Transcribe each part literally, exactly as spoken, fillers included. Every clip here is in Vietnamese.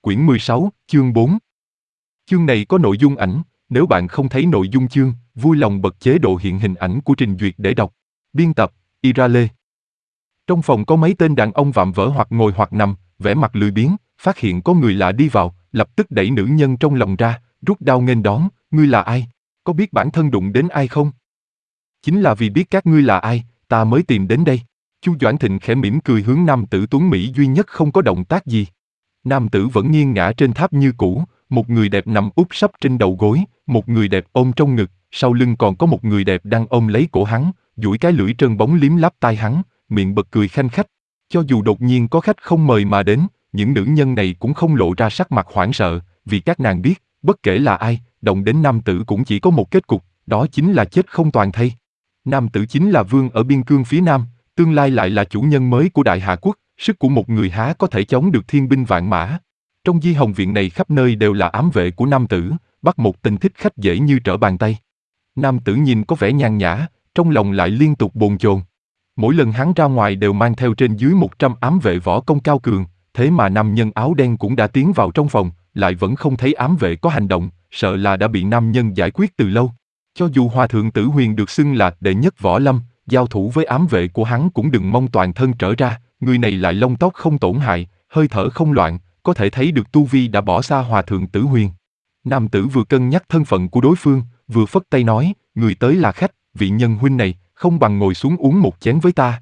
quyển mười sáu, chương bốn. Chương này có nội dung ảnh, nếu bạn không thấy nội dung chương, vui lòng bật chế độ hiện hình ảnh của trình duyệt để đọc. Biên tập, Ira Lê. Trong phòng có mấy tên đàn ông vạm vỡ hoặc ngồi hoặc nằm, vẻ mặt lười biếng, phát hiện có người lạ đi vào, lập tức đẩy nữ nhân trong lòng ra, rút đao nghênh đón. Ngươi là ai? Có biết bản thân đụng đến ai không? Chính là vì biết các ngươi là ai, ta mới tìm đến đây. Chu Doãn Thịnh khẽ mỉm cười hướng nam tử tuấn Mỹ duy nhất không có động tác gì. Nam tử vẫn nghiêng ngã trên tháp như cũ, một người đẹp nằm úp sấp trên đầu gối, một người đẹp ôm trong ngực, sau lưng còn có một người đẹp đang ôm lấy cổ hắn, duỗi cái lưỡi trơn bóng liếm láp tai hắn, miệng bật cười khanh khách. Cho dù đột nhiên có khách không mời mà đến, những nữ nhân này cũng không lộ ra sắc mặt hoảng sợ, vì các nàng biết, bất kể là ai, động đến nam tử cũng chỉ có một kết cục, đó chính là chết không toàn thây. Nam tử chính là vương ở biên cương phía nam, tương lai lại là chủ nhân mới của Đại Hạ Quốc, sức của một người há có thể chống được thiên binh vạn mã. Trong Di Hồng Viện này khắp nơi đều là ám vệ của nam tử, bắt một tên thích khách dễ như trở bàn tay. Nam tử nhìn có vẻ nhàn nhã, trong lòng lại liên tục bồn chồn. Mỗi lần hắn ra ngoài đều mang theo trên dưới một trăm ám vệ võ công cao cường, thế mà nam nhân áo đen cũng đã tiến vào trong phòng, lại vẫn không thấy ám vệ có hành động, sợ là đã bị nam nhân giải quyết từ lâu. Cho dù Hòa thượng Tử Huyền được xưng là đệ nhất võ lâm, giao thủ với ám vệ của hắn cũng đừng mong toàn thân trở ra, người này lại lông tóc không tổn hại, hơi thở không loạn, có thể thấy được tu vi đã bỏ xa Hòa thượng Tử Huyền. Nam tử vừa cân nhắc thân phận của đối phương, vừa phất tay nói, người tới là khách, vị nhân huynh này, không bằng ngồi xuống uống một chén với ta.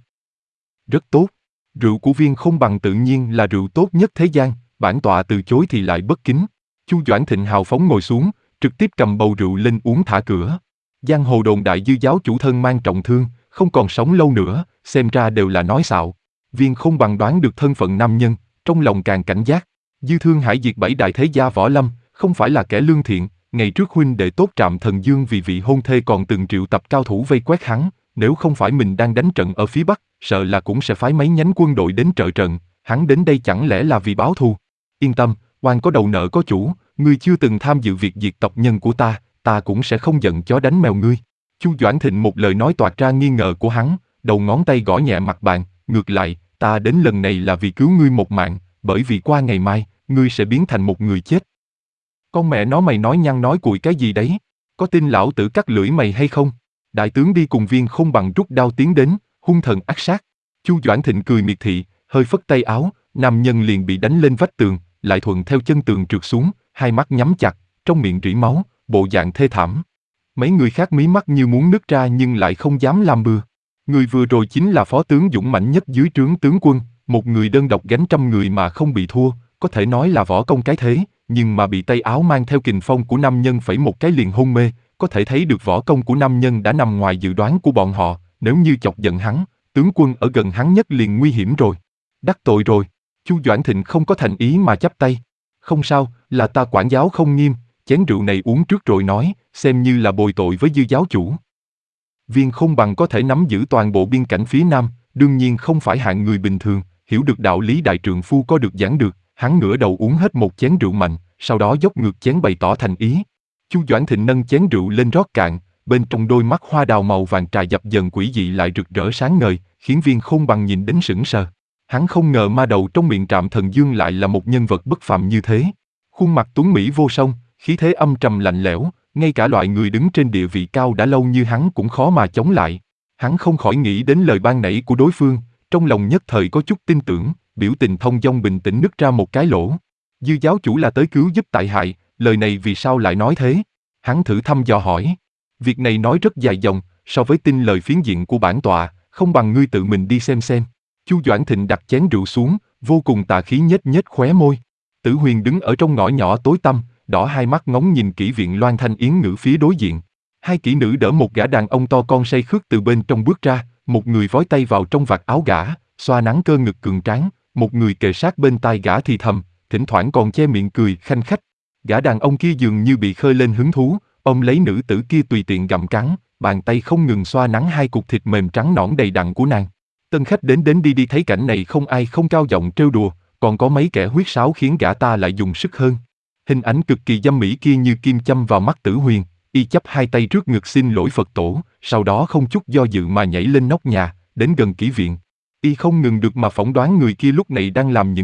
Rất tốt, rượu của Viên Không Bằng tự nhiên là rượu tốt nhất thế gian, bản tọa từ chối thì lại bất kính. Chu Doãn Thịnh hào phóng ngồi xuống, trực tiếp cầm bầu rượu lên uống thả cửa. Giang hồ đồn đại Dư giáo chủ thân mang trọng thương, không còn sống lâu nữa, xem ra đều là nói xạo. Viên Không Bằng đoán được thân phận nam nhân, trong lòng càng cảnh giác. Dư Thương Hải diệt bảy đại thế gia võ lâm, không phải là kẻ lương thiện. Ngày trước huynh đệ tốt Trạm Thần Dương vì vị hôn thê còn từng triệu tập cao thủ vây quét hắn, nếu không phải mình đang đánh trận ở phía bắc, sợ là cũng sẽ phái mấy nhánh quân đội đến trợ trận. Hắn đến đây chẳng lẽ là vì báo thù? Yên tâm, oan có đầu nợ có chủ, ngươi chưa từng tham dự việc diệt tộc nhân của ta, ta cũng sẽ không giận chó đánh mèo ngươi. Chu Doãn Thịnh một lời nói toạc ra nghi ngờ của hắn, đầu ngón tay gõ nhẹ mặt bàn, ngược lại, ta đến lần này là vì cứu ngươi một mạng, bởi vì qua ngày mai, ngươi sẽ biến thành một người chết. Con mẹ nó mày nói nhăng nói cuội cái gì đấy? Có tin lão tử cắt lưỡi mày hay không? Đại tướng đi cùng Viên Không Bằng rút đao tiến đến, hung thần ác sát. Chu Doãn Thịnh cười miệt thị, hơi phất tay áo, nam nhân liền bị đánh lên vách tường, lại thuận theo chân tường trượt xuống, hai mắt nhắm chặt, trong miệng rỉ máu, bộ dạng thê thảm. Mấy người khác mí mắt như muốn nứt ra nhưng lại không dám làm bừa. Người vừa rồi chính là phó tướng dũng mãnh nhất dưới trướng tướng quân, một người đơn độc gánh trăm người mà không bị thua, có thể nói là võ công cái thế, nhưng mà bị tay áo mang theo kình phong của nam nhân phẩy một cái liền hôn mê, có thể thấy được võ công của nam nhân đã nằm ngoài dự đoán của bọn họ, nếu như chọc giận hắn, tướng quân ở gần hắn nhất liền nguy hiểm rồi. Đắc tội rồi. Chu Doãn Thịnh không có thành ý mà chắp tay. Không sao, là ta quản giáo không nghiêm, chén rượu này uống trước rồi nói, xem như là bồi tội với Dư giáo chủ. Viên Không Bằng có thể nắm giữ toàn bộ biên cảnh phía nam, đương nhiên không phải hạng người bình thường, hiểu được đạo lý đại trượng phu có được giảng được, hắn ngửa đầu uống hết một chén rượu mạnh, sau đó dốc ngược chén bày tỏ thành ý. Chu Doãn Thịnh nâng chén rượu lên rót cạn, bên trong đôi mắt hoa đào màu vàng trà dập dần quỷ dị lại rực rỡ sáng ngời, khiến Viên Không Bằng nhìn đến sững sờ. Hắn không ngờ ma đầu trong miệng Trạm Thần Dương lại là một nhân vật bất phàm như thế. Khuôn mặt tuấn mỹ vô song, khí thế âm trầm lạnh lẽo, ngay cả loại người đứng trên địa vị cao đã lâu như hắn cũng khó mà chống lại. Hắn không khỏi nghĩ đến lời ban nãy của đối phương, trong lòng nhất thời có chút tin tưởng, biểu tình thông dong bình tĩnh nứt ra một cái lỗ. Dư giáo chủ là tới cứu giúp tại hại, lời này vì sao lại nói thế? Hắn thử thăm dò hỏi. Việc này nói rất dài dòng, so với tin lời phiến diện của bản tọa, không bằng ngươi tự mình đi xem xem. Chu Doãn Thịnh đặt chén rượu xuống, vô cùng tà khí nhếch nhếch khóe môi. Tử Huyền đứng ở trong ngõ nhỏ tối tăm, đỏ hai mắt ngóng nhìn kỹ viện Loan Thanh Yến Ngữ phía đối diện. Hai kỹ nữ đỡ một gã đàn ông to con say khướt từ bên trong bước ra, một người vói tay vào trong vạt áo gã, xoa nắng cơ ngực cường tráng, một người kề sát bên tai gã thì thầm, thỉnh thoảng còn che miệng cười khanh khách. Gã đàn ông kia dường như bị khơi lên hứng thú, ôm lấy nữ tử kia tùy tiện gặm cắn, bàn tay không ngừng xoa nắng hai cục thịt mềm trắng nõn đầy đặn của nàng. Tân khách đến đến đi đi thấy cảnh này không ai không cao giọng trêu đùa, còn có mấy kẻ huyết sáo khiến gã ta lại dùng sức hơn. Hình ảnh cực kỳ dâm mỹ kia như kim châm vào mắt Tử Huyền, y chắp hai tay trước ngực xin lỗi Phật tổ, sau đó không chút do dự mà nhảy lên nóc nhà, đến gần kỹ viện. Y không ngừng được mà phỏng đoán người kia lúc này đang làm những gì,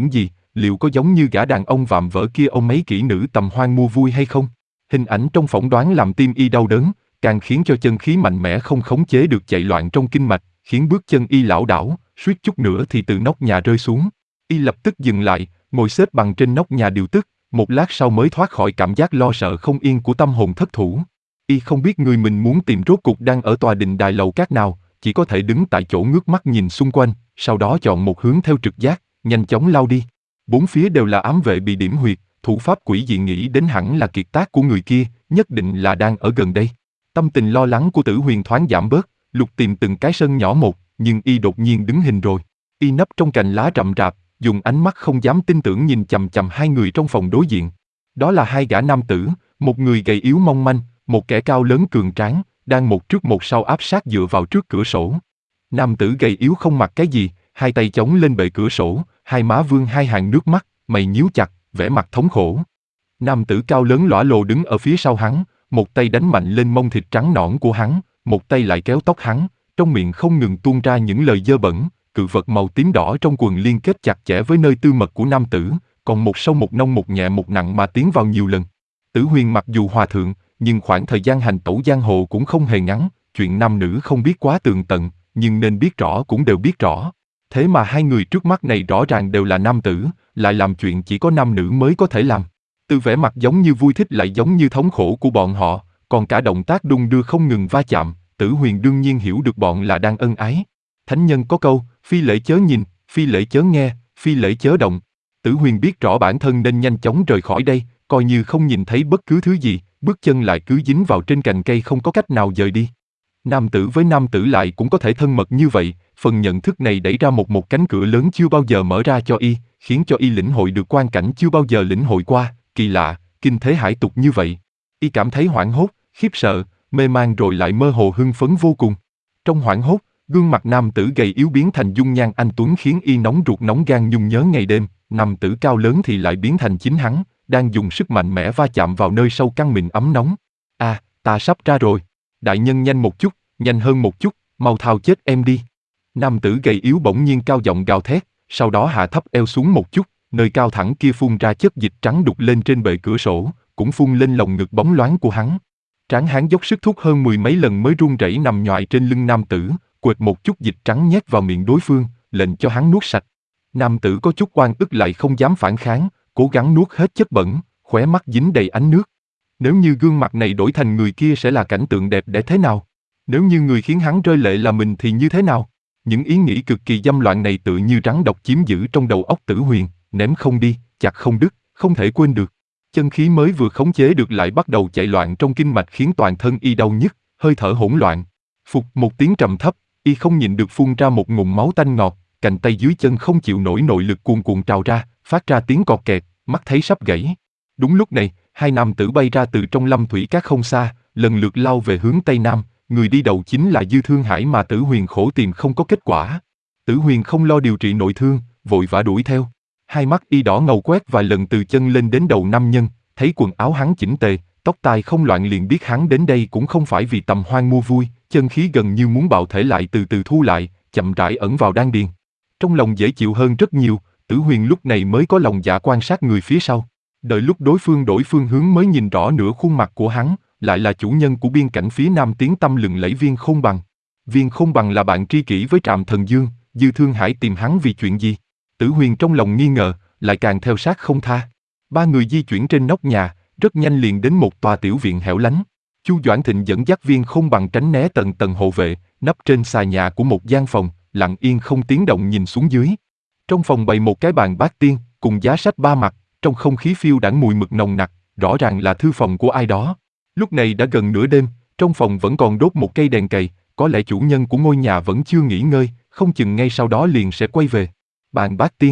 liệu có giống như gã đàn ông vạm vỡ kia ông mấy kỹ nữ tầm hoang mua vui hay không? Hình ảnh trong phỏng đoán làm tim y đau đớn, càng khiến cho chân khí mạnh mẽ không khống chế được chạy loạn trong kinh mạch, khiến bước chân y lảo đảo, suýt chút nữa thì từ nóc nhà rơi xuống. Y lập tức dừng lại, ngồi xếp bằng trên nóc nhà điều tức, một lát sau mới thoát khỏi cảm giác lo sợ không yên của tâm hồn thất thủ. Y không biết người mình muốn tìm rốt cuộc đang ở tòa đình đài lầu cát nào, chỉ có thể đứng tại chỗ ngước mắt nhìn xung quanh, sau đó chọn một hướng theo trực giác, nhanh chóng lao đi. Bốn phía đều là ám vệ bị điểm huyệt, thủ pháp quỷ dị nghĩ đến hẳn là kiệt tác của người kia, nhất định là đang ở gần đây. Tâm tình lo lắng của Tử Huyền thoáng giảm bớt, lục tìm từng cái sân nhỏ một, nhưng y đột nhiên đứng hình rồi. Y nấp trong cành lá rậm rạp, dùng ánh mắt không dám tin tưởng nhìn chằm chằm hai người trong phòng đối diện. Đó là hai gã nam tử, một người gầy yếu mong manh, một kẻ cao lớn cường tráng, đang một trước một sau áp sát dựa vào trước cửa sổ. Nam tử gầy yếu không mặc cái gì, hai tay chống lên bệ cửa sổ, hai má vương hai hàng nước mắt, mày nhíu chặt, vẻ mặt thống khổ. Nam tử cao lớn lõa lồ đứng ở phía sau hắn, một tay đánh mạnh lên mông thịt trắng nõn của hắn, một tay lại kéo tóc hắn, trong miệng không ngừng tuôn ra những lời dơ bẩn. Cự vật màu tím đỏ trong quần liên kết chặt chẽ với nơi tư mật của nam tử, còn một sâu một nông một nhẹ một nặng mà tiến vào nhiều lần. Tử Huyền mặc dù hòa thượng, nhưng khoảng thời gian hành tẩu giang hồ cũng không hề ngắn, chuyện nam nữ không biết quá tường tận, nhưng nên biết rõ cũng đều biết rõ. Thế mà hai người trước mắt này rõ ràng đều là nam tử, lại làm chuyện chỉ có nam nữ mới có thể làm. Từ vẻ mặt giống như vui thích lại giống như thống khổ của bọn họ, còn cả động tác đung đưa không ngừng va chạm, Tử Huyền đương nhiên hiểu được bọn là đang ân ái. Thánh nhân có câu, phi lễ chớ nhìn, phi lễ chớ nghe, phi lễ chớ động. Tử Huyền biết rõ bản thân nên nhanh chóng rời khỏi đây, coi như không nhìn thấy bất cứ thứ gì, bước chân lại cứ dính vào trên cành cây không có cách nào dời đi. Nam tử với nam tử lại cũng có thể thân mật như vậy, phần nhận thức này đẩy ra một một cánh cửa lớn chưa bao giờ mở ra cho y, khiến cho y lĩnh hội được quan cảnh chưa bao giờ lĩnh hội qua, kỳ lạ, kinh thế hải tục như vậy. Y cảm thấy hoảng hốt, khiếp sợ, mê man rồi lại mơ hồ hưng phấn vô cùng. Trong hoảng hốt, gương mặt nam tử gầy yếu biến thành dung nhan anh tuấn khiến y nóng ruột nóng gan nhung nhớ ngày đêm, nam tử cao lớn thì lại biến thành chính hắn, đang dùng sức mạnh mẽ va chạm vào nơi sâu căng mịn ấm nóng. À, ta sắp ra rồi. Đại nhân nhanh một chút, nhanh hơn một chút, mau thao chết em đi. Nam tử gầy yếu bỗng nhiên cao giọng gào thét, sau đó hạ thấp eo xuống một chút, nơi cao thẳng kia phun ra chất dịch trắng đục lên trên bệ cửa sổ, cũng phun lên lồng ngực bóng loáng của hắn. Tráng hán dốc sức thúc hơn mười mấy lần mới run rẩy nằm nhoài trên lưng nam tử, quệt một chút dịch trắng nhét vào miệng đối phương, lệnh cho hắn nuốt sạch. Nam tử có chút oan ức lại không dám phản kháng, cố gắng nuốt hết chất bẩn, khóe mắt dính đầy ánh nước. Nếu như gương mặt này đổi thành người kia sẽ là cảnh tượng đẹp đẽ thế nào? Nếu như người khiến hắn rơi lệ là mình thì như thế nào? Những ý nghĩ cực kỳ dâm loạn này tự như rắn độc chiếm giữ trong đầu óc Tử Huyền, ném không đi, chặt không đứt, không thể quên được. Chân khí mới vừa khống chế được lại bắt đầu chạy loạn trong kinh mạch khiến toàn thân y đau nhức, hơi thở hỗn loạn. Phụt một tiếng trầm thấp, y không nhịn được phun ra một ngụm máu tanh ngọt, cành tay dưới chân không chịu nổi nội lực cuồn cuộn trào ra, phát ra tiếng cọt kẹt, mắt thấy sắp gãy. Đúng lúc này, hai nam tử bay ra từ trong lâm thủy cát không xa, lần lượt lao về hướng tây nam, người đi đầu chính là Dư Thương Hải mà Tử Huyền khổ tìm không có kết quả. Tử Huyền không lo điều trị nội thương, vội vã đuổi theo. Hai mắt y đỏ ngầu quét vài lần từ chân lên đến đầu nam nhân, thấy quần áo hắn chỉnh tề, tóc tai không loạn liền biết hắn đến đây cũng không phải vì tầm hoang mua vui, chân khí gần như muốn bạo thể lại từ từ thu lại, chậm rãi ẩn vào đan điền. Trong lòng dễ chịu hơn rất nhiều, Tử Huyền lúc này mới có lòng dạ quan sát người phía sau. Đợi lúc đối phương đổi phương hướng mới nhìn rõ nửa khuôn mặt của hắn, lại là chủ nhân của biên cảnh phía nam tiếng tăm lừng lẫy Viên Khôn Bằng. Viên Khôn Bằng là bạn tri kỷ với Trạm Thần Dương, Dư Thương Hải tìm hắn vì chuyện gì? Tử Huyền trong lòng nghi ngờ, lại càng theo sát không tha. Ba người di chuyển trên nóc nhà, rất nhanh liền đến một tòa tiểu viện hẻo lánh. Chu Doãn Thịnh dẫn dắt Viên Khôn Bằng tránh né tầng tầng hộ vệ, nấp trên xà nhà của một gian phòng, lặng yên không tiếng động nhìn xuống dưới. Trong phòng bày một cái bàn bát tiên, cùng giá sách ba mặt, trong không khí phiêu đãng mùi mực nồng nặc, rõ ràng là thư phòng của ai đó. Lúc này đã gần nửa đêm, trong phòng vẫn còn đốt một cây đèn cầy, có lẽ chủ nhân của ngôi nhà vẫn chưa nghỉ ngơi, không chừng ngay sau đó liền sẽ quay về. Bàn bát tiên.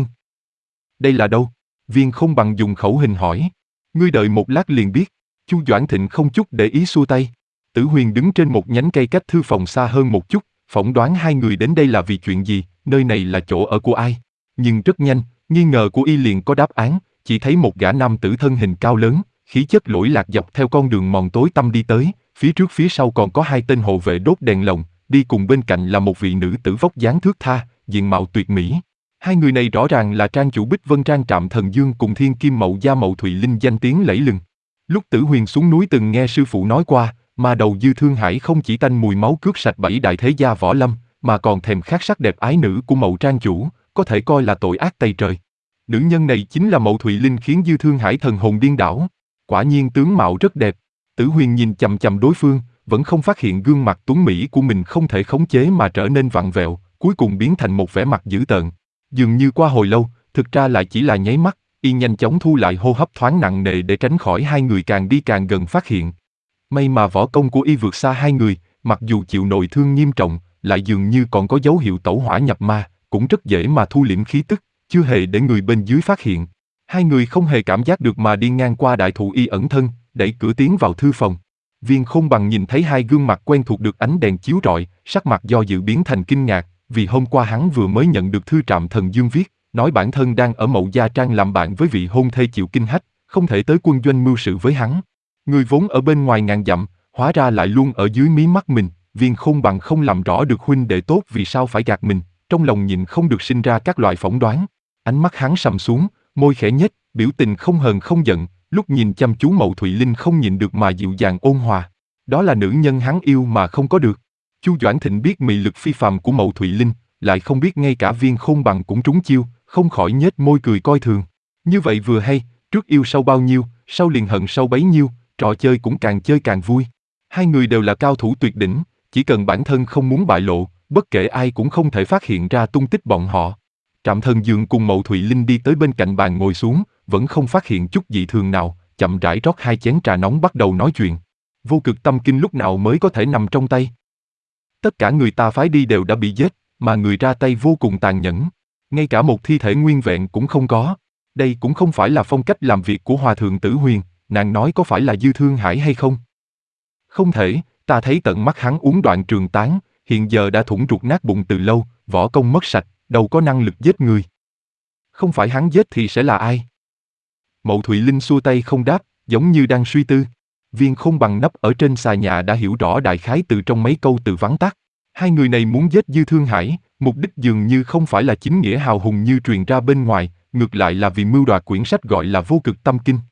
Đây là đâu? Viên Khôn Bằng dùng khẩu hình hỏi. Ngươi đợi một lát liền biết. Chu Doãn Thịnh không chút để ý xua tay. Tử Huyền đứng trên một nhánh cây cách thư phòng xa hơn một chút, phỏng đoán hai người đến đây là vì chuyện gì, nơi này là chỗ ở của ai. Nhưng rất nhanh, nghi ngờ của y liền có đáp án, chỉ thấy một gã nam tử thân hình cao lớn, khí chất lỗi lạc dọc theo con đường mòn tối tăm đi tới, phía trước phía sau còn có hai tên hộ vệ đốt đèn lồng, đi cùng bên cạnh là một vị nữ tử vóc dáng thướt tha, diện mạo tuyệt mỹ. Hai người này rõ ràng là trang chủ Bích Vân Trang Trạm Thần Dương cùng Thiên Kim Mậu Gia Mậu Thụy Linh danh tiếng lẫy lừng. Lúc Tử Huyền xuống núi từng nghe sư phụ nói qua, mà đầu Dư Thương Hải không chỉ tanh mùi máu cướp sạch bảy đại thế gia võ lâm, mà còn thèm khát sắc đẹp ái nữ của Mậu Trang chủ, có thể coi là tội ác tày trời. Nữ nhân này chính là Mậu Thụy Linh khiến Dư Thương Hải thần hồn điên đảo. Quả nhiên tướng mạo rất đẹp. Tử Huyền nhìn chằm chằm đối phương, vẫn không phát hiện gương mặt tuấn mỹ của mình không thể khống chế mà trở nên vặn vẹo, cuối cùng biến thành một vẻ mặt dữ tợn. Dường như qua hồi lâu, thực ra lại chỉ là nháy mắt, y nhanh chóng thu lại hô hấp thoáng nặng nề để tránh khỏi hai người càng đi càng gần phát hiện. May mà võ công của y vượt xa hai người, mặc dù chịu nội thương nghiêm trọng, lại dường như còn có dấu hiệu tẩu hỏa nhập ma, cũng rất dễ mà thu liễm khí tức, chưa hề để người bên dưới phát hiện. Hai người không hề cảm giác được mà đi ngang qua đại thụ y ẩn thân, đẩy cửa tiến vào thư phòng. Viên Khôn Bằng nhìn thấy hai gương mặt quen thuộc được ánh đèn chiếu rọi, sắc mặt do dự biến thành kinh ngạc, vì hôm qua hắn vừa mới nhận được thư Trạm Thần Dương viết, nói bản thân đang ở Mậu Gia Trang làm bạn với vị hôn thê Triệu Kinh Hách, không thể tới quân doanh mưu sự với hắn. Người vốn ở bên ngoài ngàn dặm, hóa ra lại luôn ở dưới mí mắt mình. Viên Khôn Bằng không làm rõ được huynh đệ tốt vì sao phải gạt mình, trong lòng nhịn không được sinh ra các loại phỏng đoán. Ánh mắt hắn sầm xuống, môi khẽ nhếch, biểu tình không hờn không giận, lúc nhìn chăm chú Mậu Thụy Linh không nhịn được mà dịu dàng ôn hòa. Đó là nữ nhân hắn yêu mà không có được. Chu Doãn Thịnh biết mị lực phi phàm của Mậu Thụy Linh, lại không biết ngay cả Viên Khôn Bằng cũng trúng chiêu, không khỏi nhếch môi cười coi thường. Như vậy vừa hay, trước yêu sâu bao nhiêu, sau liền hận sâu bấy nhiêu, trò chơi cũng càng chơi càng vui. Hai người đều là cao thủ tuyệt đỉnh, chỉ cần bản thân không muốn bại lộ, bất kể ai cũng không thể phát hiện ra tung tích bọn họ. Trạm Thần Dương cùng Mậu Thụy Linh đi tới bên cạnh bàn ngồi xuống, vẫn không phát hiện chút dị thường nào, chậm rãi rót hai chén trà nóng bắt đầu nói chuyện. Vô Cực Tâm Kinh lúc nào mới có thể nằm trong tay? Tất cả người ta phái đi đều đã bị giết, mà người ra tay vô cùng tàn nhẫn. Ngay cả một thi thể nguyên vẹn cũng không có. Đây cũng không phải là phong cách làm việc của Hòa Thượng Tử Huyền, nàng nói có phải là Dư Thương Hải hay không? Không thể, ta thấy tận mắt hắn uống Đoạn Trường Tán, hiện giờ đã thủng ruột nát bụng từ lâu, võ công mất sạch, đâu có năng lực giết người. Không phải hắn giết thì sẽ là ai? Mậu Thụy Linh xua tay không đáp, giống như đang suy tư. Viên Khôn Bằng nấp ở trên xà nhà đã hiểu rõ đại khái từ trong mấy câu từ vắn tắt. Hai người này muốn giết Dư Thương Hải, mục đích dường như không phải là chính nghĩa hào hùng như truyền ra bên ngoài, ngược lại là vì mưu đoạt quyển sách gọi là Vô Cực Tâm Kinh.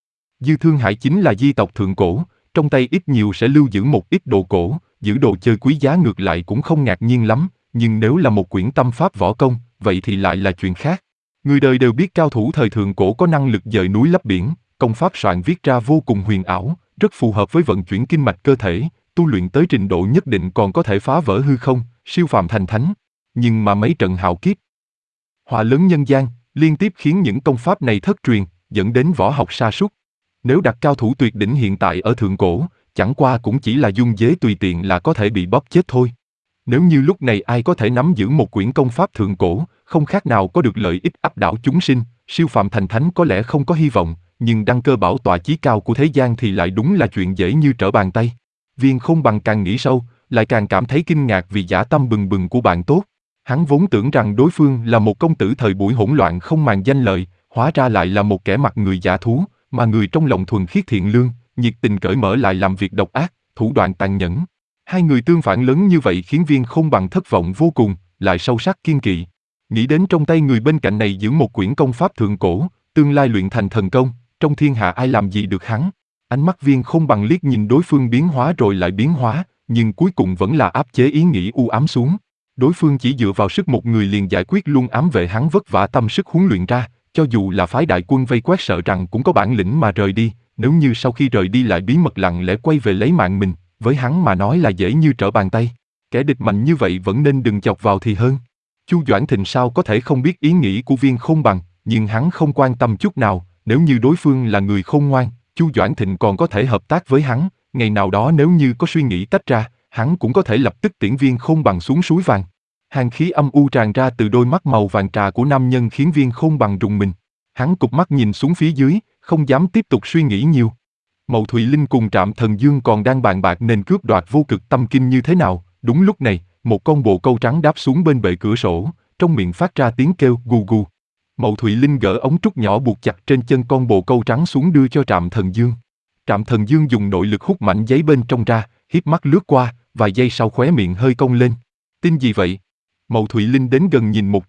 Dư Thương Hải chính là di tộc thượng cổ, trong tay ít nhiều sẽ lưu giữ một ít đồ cổ, giữ đồ chơi quý giá ngược lại cũng không ngạc nhiên lắm, nhưng nếu là một quyển tâm pháp võ công, vậy thì lại là chuyện khác. Người đời đều biết cao thủ thời thượng cổ có năng lực dời núi lấp biển, công pháp soạn viết ra vô cùng huyền ảo, rất phù hợp với vận chuyển kinh mạch cơ thể, tu luyện tới trình độ nhất định còn có thể phá vỡ hư không, siêu phàm thành thánh. Nhưng mà mấy trận hạo kiếp, họa lớn nhân gian, liên tiếp khiến những công pháp này thất truyền, dẫn đến võ học sa sút. Nếu đặt cao thủ tuyệt đỉnh hiện tại ở thượng cổ, chẳng qua cũng chỉ là dung dế tùy tiện là có thể bị bóp chết thôi. Nếu như lúc này ai có thể nắm giữ một quyển công pháp thượng cổ, không khác nào có được lợi ích áp đảo chúng sinh, siêu phàm thành thánh có lẽ không có hy vọng, nhưng đăng cơ bảo tọa chí cao của thế gian thì lại đúng là chuyện dễ như trở bàn tay. Viên Khôn Bằng càng nghĩ sâu, lại càng cảm thấy kinh ngạc vì dã tâm bừng bừng của bạn tốt. Hắn vốn tưởng rằng đối phương là một công tử thời buổi hỗn loạn không màng danh lợi, hóa ra lại là một kẻ mặt người giả thú, mà người trong lòng thuần khiết thiện lương, nhiệt tình cởi mở lại làm việc độc ác, thủ đoạn tàn nhẫn. Hai người tương phản lớn như vậy khiến Viên Khôn Bằng thất vọng vô cùng, lại sâu sắc kiên kỵ. Nghĩ đến trong tay người bên cạnh này giữ một quyển công pháp thượng cổ, tương lai luyện thành thần công, trong thiên hạ ai làm gì được hắn. Ánh mắt Viên Khôn Bằng liếc nhìn đối phương biến hóa rồi lại biến hóa, nhưng cuối cùng vẫn là áp chế ý nghĩ u ám xuống. Đối phương chỉ dựa vào sức một người liền giải quyết luôn ám vệ hắn vất vả tâm sức huấn luyện ra, cho dù là phái đại quân vây quét sợ rằng cũng có bản lĩnh mà rời đi, nếu như sau khi rời đi lại bí mật lặng lẽ quay về lấy mạng mình, với hắn mà nói là dễ như trở bàn tay. Kẻ địch mạnh như vậy vẫn nên đừng chọc vào thì hơn. Chu Doãn Thịnh sao có thể không biết ý nghĩ của Viên Khôn Bằng, nhưng hắn không quan tâm chút nào, nếu như đối phương là người khôn ngoan, Chu Doãn Thịnh còn có thể hợp tác với hắn, ngày nào đó nếu như có suy nghĩ tách ra, hắn cũng có thể lập tức tiễn Viên Khôn Bằng xuống suối vàng. Hàn khí âm u tràn ra từ đôi mắt màu vàng trà của nam nhân khiến Viên Khôn Bằng rùng mình. Hắn cụp mắt nhìn xuống phía dưới, không dám tiếp tục suy nghĩ nhiều. Mậu Thụy Linh cùng Trạm Thần Dương còn đang bàn bạc nên cướp đoạt Vô Cực Tâm Kinh như thế nào. Đúng lúc này, một con bồ câu trắng đáp xuống bên bệ cửa sổ, trong miệng phát ra tiếng kêu gù gù. Mậu Thụy Linh gỡ ống trúc nhỏ buộc chặt trên chân con bồ câu trắng xuống đưa cho Trạm Thần Dương. Trạm Thần Dương dùng nội lực hút mảnh giấy bên trong ra, híp mắt lướt qua, vài giây sau khóe miệng hơi cong lên. Tin gì vậy? Mậu Thụy Linh đến gần nhìn một chút,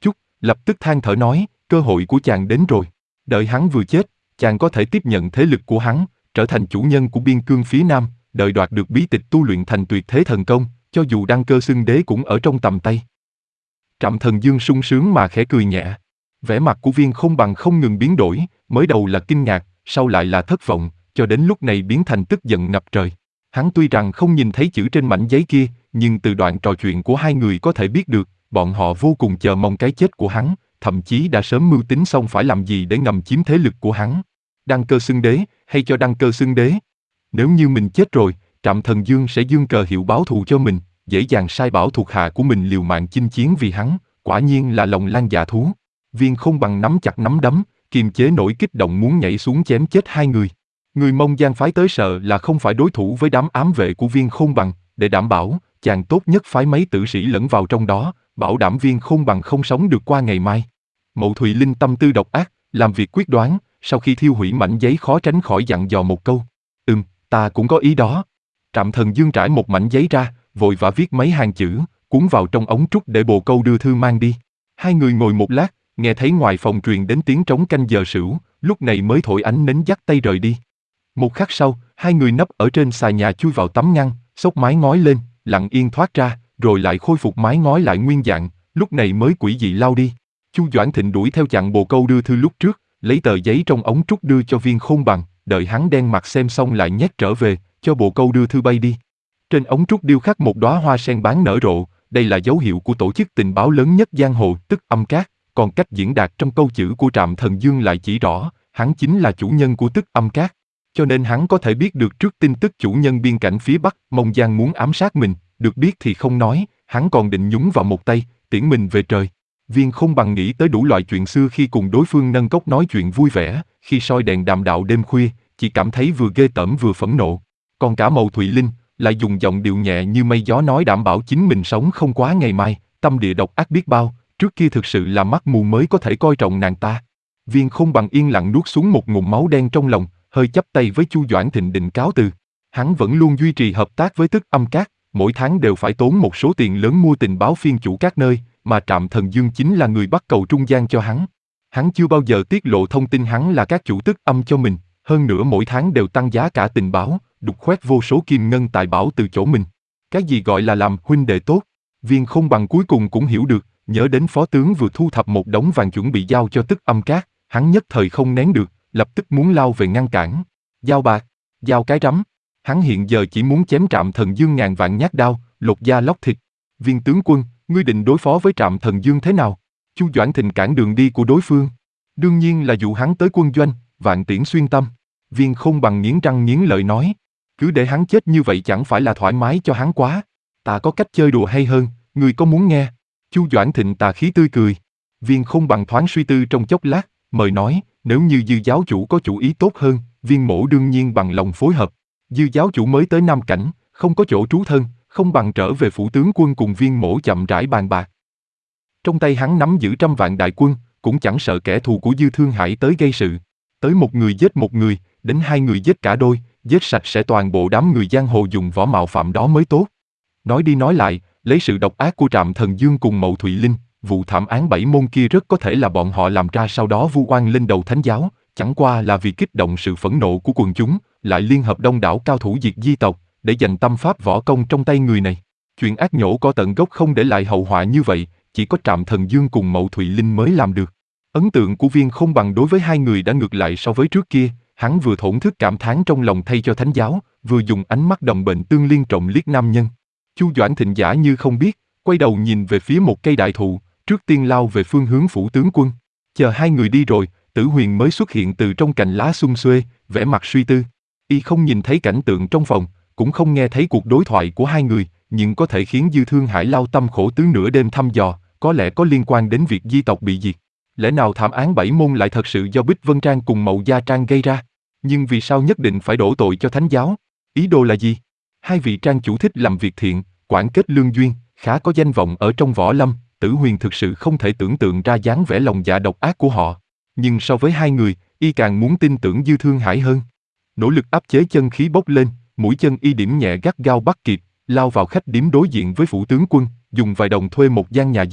lập tức than thở nói, cơ hội của chàng đến rồi. Đợi hắn vừa chết, chàng có thể tiếp nhận thế lực của hắn, trở thành chủ nhân của biên cương phía Nam, đợi đoạt được bí tịch tu luyện thành tuyệt thế thần công, cho dù đăng cơ xưng đế cũng ở trong tầm tay. Trạm Thần Dương sung sướng mà khẽ cười nhẹ. Vẻ mặt của Viên Không Bằng không ngừng biến đổi, mới đầu là kinh ngạc, sau lại là thất vọng, cho đến lúc này biến thành tức giận ngập trời. Hắn tuy rằng không nhìn thấy chữ trên mảnh giấy kia, nhưng từ đoạn trò chuyện của hai người có thể biết được, bọn họ vô cùng chờ mong cái chết của hắn, thậm chí đã sớm mưu tính xong phải làm gì để ngầm chiếm thế lực của hắn. Đăng cơ xưng đế, hay cho đăng cơ xưng đế? Nếu như mình chết rồi, Trạm Thần Dương sẽ dương cờ hiệu báo thù cho mình, dễ dàng sai bảo thuộc hạ của mình liều mạng chinh chiến vì hắn, quả nhiên là lòng lang dạ thú. Viên Không Bằng nắm chặt nắm đấm, kiềm chế nỗi kích động muốn nhảy xuống chém chết hai người. Người Mông Giang phái tới sợ là không phải đối thủ với đám ám vệ của Viên Không Bằng, để đảm bảo, chàng tốt nhất phái mấy tử sĩ lẫn vào trong đó, bảo đảm Viên Không Bằng không sống được qua ngày mai. Mậu Thùy Linh tâm tư độc ác, làm việc quyết đoán, sau khi thiêu hủy mảnh giấy khó tránh khỏi dặn dò một câu. Ừm, ta cũng có ý đó. Trạm Thần Dương trải một mảnh giấy ra, vội vã viết mấy hàng chữ, cuốn vào trong ống trúc để bồ câu đưa thư mang đi. Hai người ngồi một lát, nghe thấy ngoài phòng truyền đến tiếng trống canh giờ sửu, lúc này mới thổi ánh nến dắt tay rời đi. Một khắc sau, hai người nấp ở trên xà nhà chui vào tấm ngăn, xốc mái ngói lên, lặng yên thoát ra, rồi lại khôi phục mái ngói lại nguyên dạng, lúc này mới quỷ dị lao đi. Chu Doãn Thịnh đuổi theo chặn bồ câu đưa thư lúc trước, lấy tờ giấy trong ống trúc đưa cho Viên Không Bằng, đợi hắn đen mặt xem xong lại nhét trở về, cho bồ câu đưa thư bay đi. Trên ống trúc điêu khắc một đóa hoa sen bán nở rộ, đây là dấu hiệu của tổ chức tình báo lớn nhất giang hồ, tức Âm Các, còn cách diễn đạt trong câu chữ của Trạm Thần Dương lại chỉ rõ, hắn chính là chủ nhân của tức Âm Các. Cho nên hắn có thể biết được trước tin tức chủ nhân biên cảnh phía Bắc, Mông Giang muốn ám sát mình, được biết thì không nói, hắn còn định nhúng vào một tay, tiễn mình về trời. Viên Không Bằng nghĩ tới đủ loại chuyện xưa khi cùng đối phương nâng cốc nói chuyện vui vẻ, khi soi đèn đàm đạo đêm khuya, chỉ cảm thấy vừa ghê tởm vừa phẫn nộ. Còn cả Mậu Thùy Linh, lại dùng giọng điệu nhẹ như mây gió nói đảm bảo chính mình sống không quá ngày mai, tâm địa độc ác biết bao, trước kia thực sự là mắt mù mới có thể coi trọng nàng ta. Viên Không Bằng yên lặng nuốt xuống một ngụm máu đen trong lòng, hơi chắp tay với Chu Doãn Thịnh định cáo từ. Hắn vẫn luôn duy trì hợp tác với tức Âm Các, mỗi tháng đều phải tốn một số tiền lớn mua tình báo phiên chủ các nơi, mà Trạm Thần Dương chính là người bắt cầu trung gian cho hắn. Hắn chưa bao giờ tiết lộ thông tin hắn là các chủ tức âm cho mình, hơn nữa mỗi tháng đều tăng giá cả tình báo, đục khoét vô số kim ngân tài bảo từ chỗ mình. Cái gì gọi là làm huynh đệ tốt? Viên Không Bằng cuối cùng cũng hiểu được, nhớ đến phó tướng vừa thu thập một đống vàng chuẩn bị giao cho tức Âm Các, hắn nhất thời không nén được, lập tức muốn lao về ngăn cản. Giao bạc, giao cái rắm. Hắn hiện giờ chỉ muốn chém Trạm Thần Dương ngàn vạn nhát đao, lột da lóc thịt. Viên tướng quân, ngươi định đối phó với Trạm Thần Dương thế nào? Chu Doãn Thịnh cản đường đi của đối phương. Đương nhiên là dụ hắn tới quân doanh, vạn tiễn xuyên tâm. Viên Không Bằng nghiến răng nghiến lợi nói. Cứ để hắn chết như vậy chẳng phải là thoải mái cho hắn quá. Ta có cách chơi đùa hay hơn, ngươi có muốn nghe? Chu Doãn Thịnh tà khí tươi cười. Viên Không Bằng thoáng suy tư trong chốc lát, mời nói, nếu như Dư giáo chủ có chủ ý tốt hơn, Viên mỗ đương nhiên bằng lòng phối hợp. Dư giáo chủ mới tới Nam Cảnh, không có chỗ trú thân, không bằng trở về phủ tướng quân cùng Viên mỗ chậm rãi bàn bạc. Trong tay hắn nắm giữ trăm vạn đại quân, cũng chẳng sợ kẻ thù của Dư Thương Hải tới gây sự. Tới một người giết một người, đến hai người giết cả đôi, giết sạch sẽ toàn bộ đám người giang hồ dùng võ mạo phạm đó mới tốt. Nói đi nói lại, lấy sự độc ác của Trạm Thần Dương cùng Mậu Thùy Linh, vụ thảm án bảy môn kia rất có thể là bọn họ làm ra sau đó vu oan lên đầu thánh giáo, chẳng qua là vì kích động sự phẫn nộ của quần chúng, lại liên hợp đông đảo cao thủ diệt di tộc, để giành tâm pháp võ công trong tay người này. Chuyện ác nhổ có tận gốc không để lại hậu họa như vậy, chỉ có Trạm Thần Dương cùng Mậu Thùy Linh mới làm được. Ấn tượng của Viên Không Bằng đối với hai người đã ngược lại so với trước kia, hắn vừa thổn thức cảm thán trong lòng thay cho thánh giáo, vừa dùng ánh mắt đồng bệnh tương liên trọng liếc nam nhân. Chu Doãn Thịnh giả như không biết, quay đầu nhìn về phía một cây đại thụ, trước tiên lao về phương hướng phủ tướng quân. Chờ hai người đi rồi, Tử Huyền mới xuất hiện từ trong cành lá xum xuê, vẻ mặt suy tư. Y không nhìn thấy cảnh tượng trong phòng, cũng không nghe thấy cuộc đối thoại của hai người, nhưng có thể khiến Dư Thương Hải lao tâm khổ tứ nửa đêm thăm dò, có lẽ có liên quan đến việc di tộc bị diệt. Lẽ nào thảm án bảy môn lại thật sự do Bích Vân Trang cùng Mậu Gia Trang gây ra? Nhưng vì sao nhất định phải đổ tội cho thánh giáo? Ý đồ là gì? Hai vị trang chủ thích làm việc thiện, quản kết lương duyên, khá có danh vọng ở trong võ lâm, Tử Huyền thực sự không thể tưởng tượng ra dáng vẻ lòng dạ độc ác của họ. Nhưng so với hai người, y càng muốn tin tưởng Dư Thương Hải hơn. Nỗ lực áp chế chân khí bốc lên, mũi chân y điểm nhẹ gắt gao bắt kịp, lao vào khách điếm đối diện với phủ tướng quân, dùng vài đồng thuê một gian nhà dưới,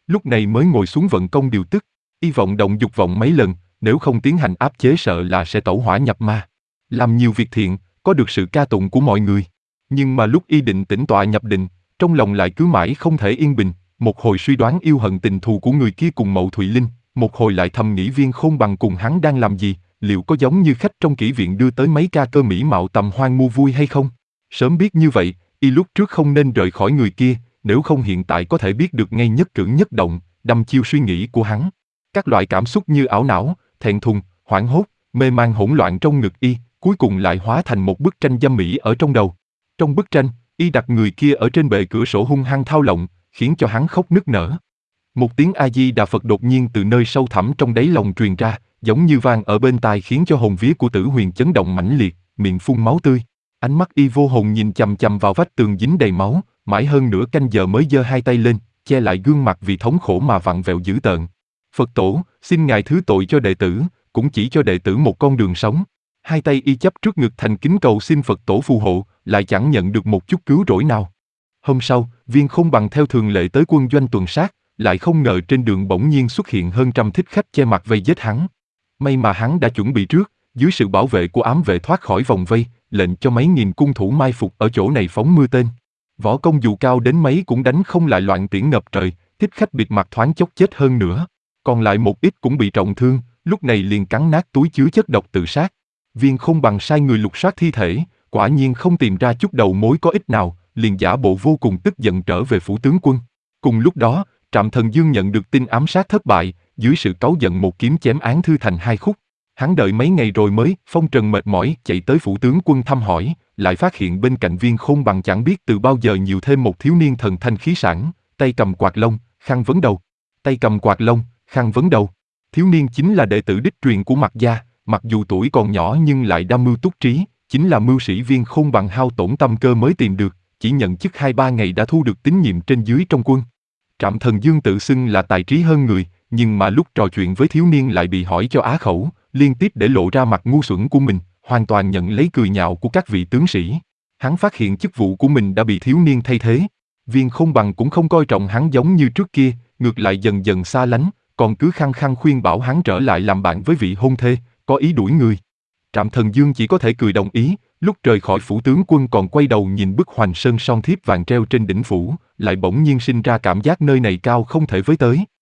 lúc này mới ngồi xuống vận công điều tức. Y vọng động dục vọng mấy lần, nếu không tiến hành áp chế sợ là sẽ tẩu hỏa nhập ma. Làm nhiều việc thiện, có được sự ca tụng của mọi người. Nhưng mà lúc y định tĩnh tọa nhập định, trong lòng lại cứ mãi không thể yên bình, một hồi suy đoán yêu hận tình thù của người kia cùng Mậu Thụy Linh, một hồi lại thầm nghĩ Viên Khôn Bằng cùng hắn đang làm gì, liệu có giống như khách trong kỹ viện đưa tới mấy ca cơ mỹ mạo tầm hoang mua vui hay không? Sớm biết như vậy, y lúc trước không nên rời khỏi người kia, nếu không hiện tại có thể biết được ngay nhất cử nhất động, đăm chiêu suy nghĩ của hắn. Các loại cảm xúc như ảo não, thẹn thùng, hoảng hốt, mê man hỗn loạn trong ngực y, cuối cùng lại hóa thành một bức tranh dâm mỹ ở trong đầu. Trong bức tranh, y đặt người kia ở trên bệ cửa sổ hung hăng thao lộng, khiến cho hắn khóc nức nở. Một tiếng A Di Đà Phật đột nhiên từ nơi sâu thẳm trong đáy lòng truyền ra, giống như vang ở bên tai khiến cho hồn vía của Tử Huyền chấn động mãnh liệt, miệng phun máu tươi. Ánh mắt y vô hồn nhìn chằm chằm vào vách tường dính đầy máu, mãi hơn nửa canh giờ mới giơ hai tay lên, che lại gương mặt vì thống khổ mà vặn vẹo dữ tợn. Phật tổ, xin ngài thứ tội cho đệ tử, cũng chỉ cho đệ tử một con đường sống. Hai tay y chắp trước ngực thành kính cầu xin Phật tổ phù hộ, lại chẳng nhận được một chút cứu rỗi nào. Hôm sau, Viên Khôn Bằng theo thường lệ tới quân doanh tuần sát, lại không ngờ trên đường bỗng nhiên xuất hiện hơn trăm thích khách che mặt vây giết hắn. May mà hắn đã chuẩn bị trước, dưới sự bảo vệ của ám vệ thoát khỏi vòng vây, lệnh cho mấy nghìn cung thủ mai phục ở chỗ này phóng mưa tên. Võ công dù cao đến mấy cũng đánh không lại loạn tiễn ngập trời, thích khách bịt mặt thoáng chốc chết hơn nữa. Còn lại một ít cũng bị trọng thương, lúc này liền cắn nát túi chứa chất độc tự sát. Viên Khôn Bằng sai người lục soát thi thể, quả nhiên không tìm ra chút đầu mối có ích nào, liền giả bộ vô cùng tức giận trở về phủ tướng quân. Cùng lúc đó, Trạm Thần Dương nhận được tin ám sát thất bại, dưới sự cáu giận một kiếm chém Án Thư thành hai khúc. Hắn đợi mấy ngày rồi mới phong trần mệt mỏi chạy tới phủ tướng quân thăm hỏi, lại phát hiện bên cạnh Viên Khôn Bằng chẳng biết từ bao giờ nhiều thêm một thiếu niên thần thanh khí sảng, tay cầm quạt lông, khăn vấn đầu. Tay cầm quạt lông, khăn vấn đầu. Thiếu niên chính là đệ tử đích truyền của Mạc gia, mặc dù tuổi còn nhỏ nhưng lại đa mưu túc trí, chính là mưu sĩ Viên Khôn Bằng hao tổn tâm cơ mới tìm được, chỉ nhận chức hai ba ngày đã thu được tín nhiệm trên dưới trong quân. Trạm Thần Dương tự xưng là tài trí hơn người, nhưng mà lúc trò chuyện với thiếu niên lại bị hỏi cho á khẩu, liên tiếp để lộ ra mặt ngu xuẩn của mình, hoàn toàn nhận lấy cười nhạo của các vị tướng sĩ. Hắn phát hiện chức vụ của mình đã bị thiếu niên thay thế. Viên Khôn Bằng cũng không coi trọng hắn giống như trước kia, ngược lại dần dần xa lánh, còn cứ khăng khăng khuyên bảo hắn trở lại làm bạn với vị hôn thê, có ý đuổi người. Trạm Thần Dương chỉ có thể cười đồng ý, lúc rời khỏi phủ tướng quân còn quay đầu nhìn bức hoành sơn son thiếp vàng treo trên đỉnh phủ, lại bỗng nhiên sinh ra cảm giác nơi này cao không thể với tới.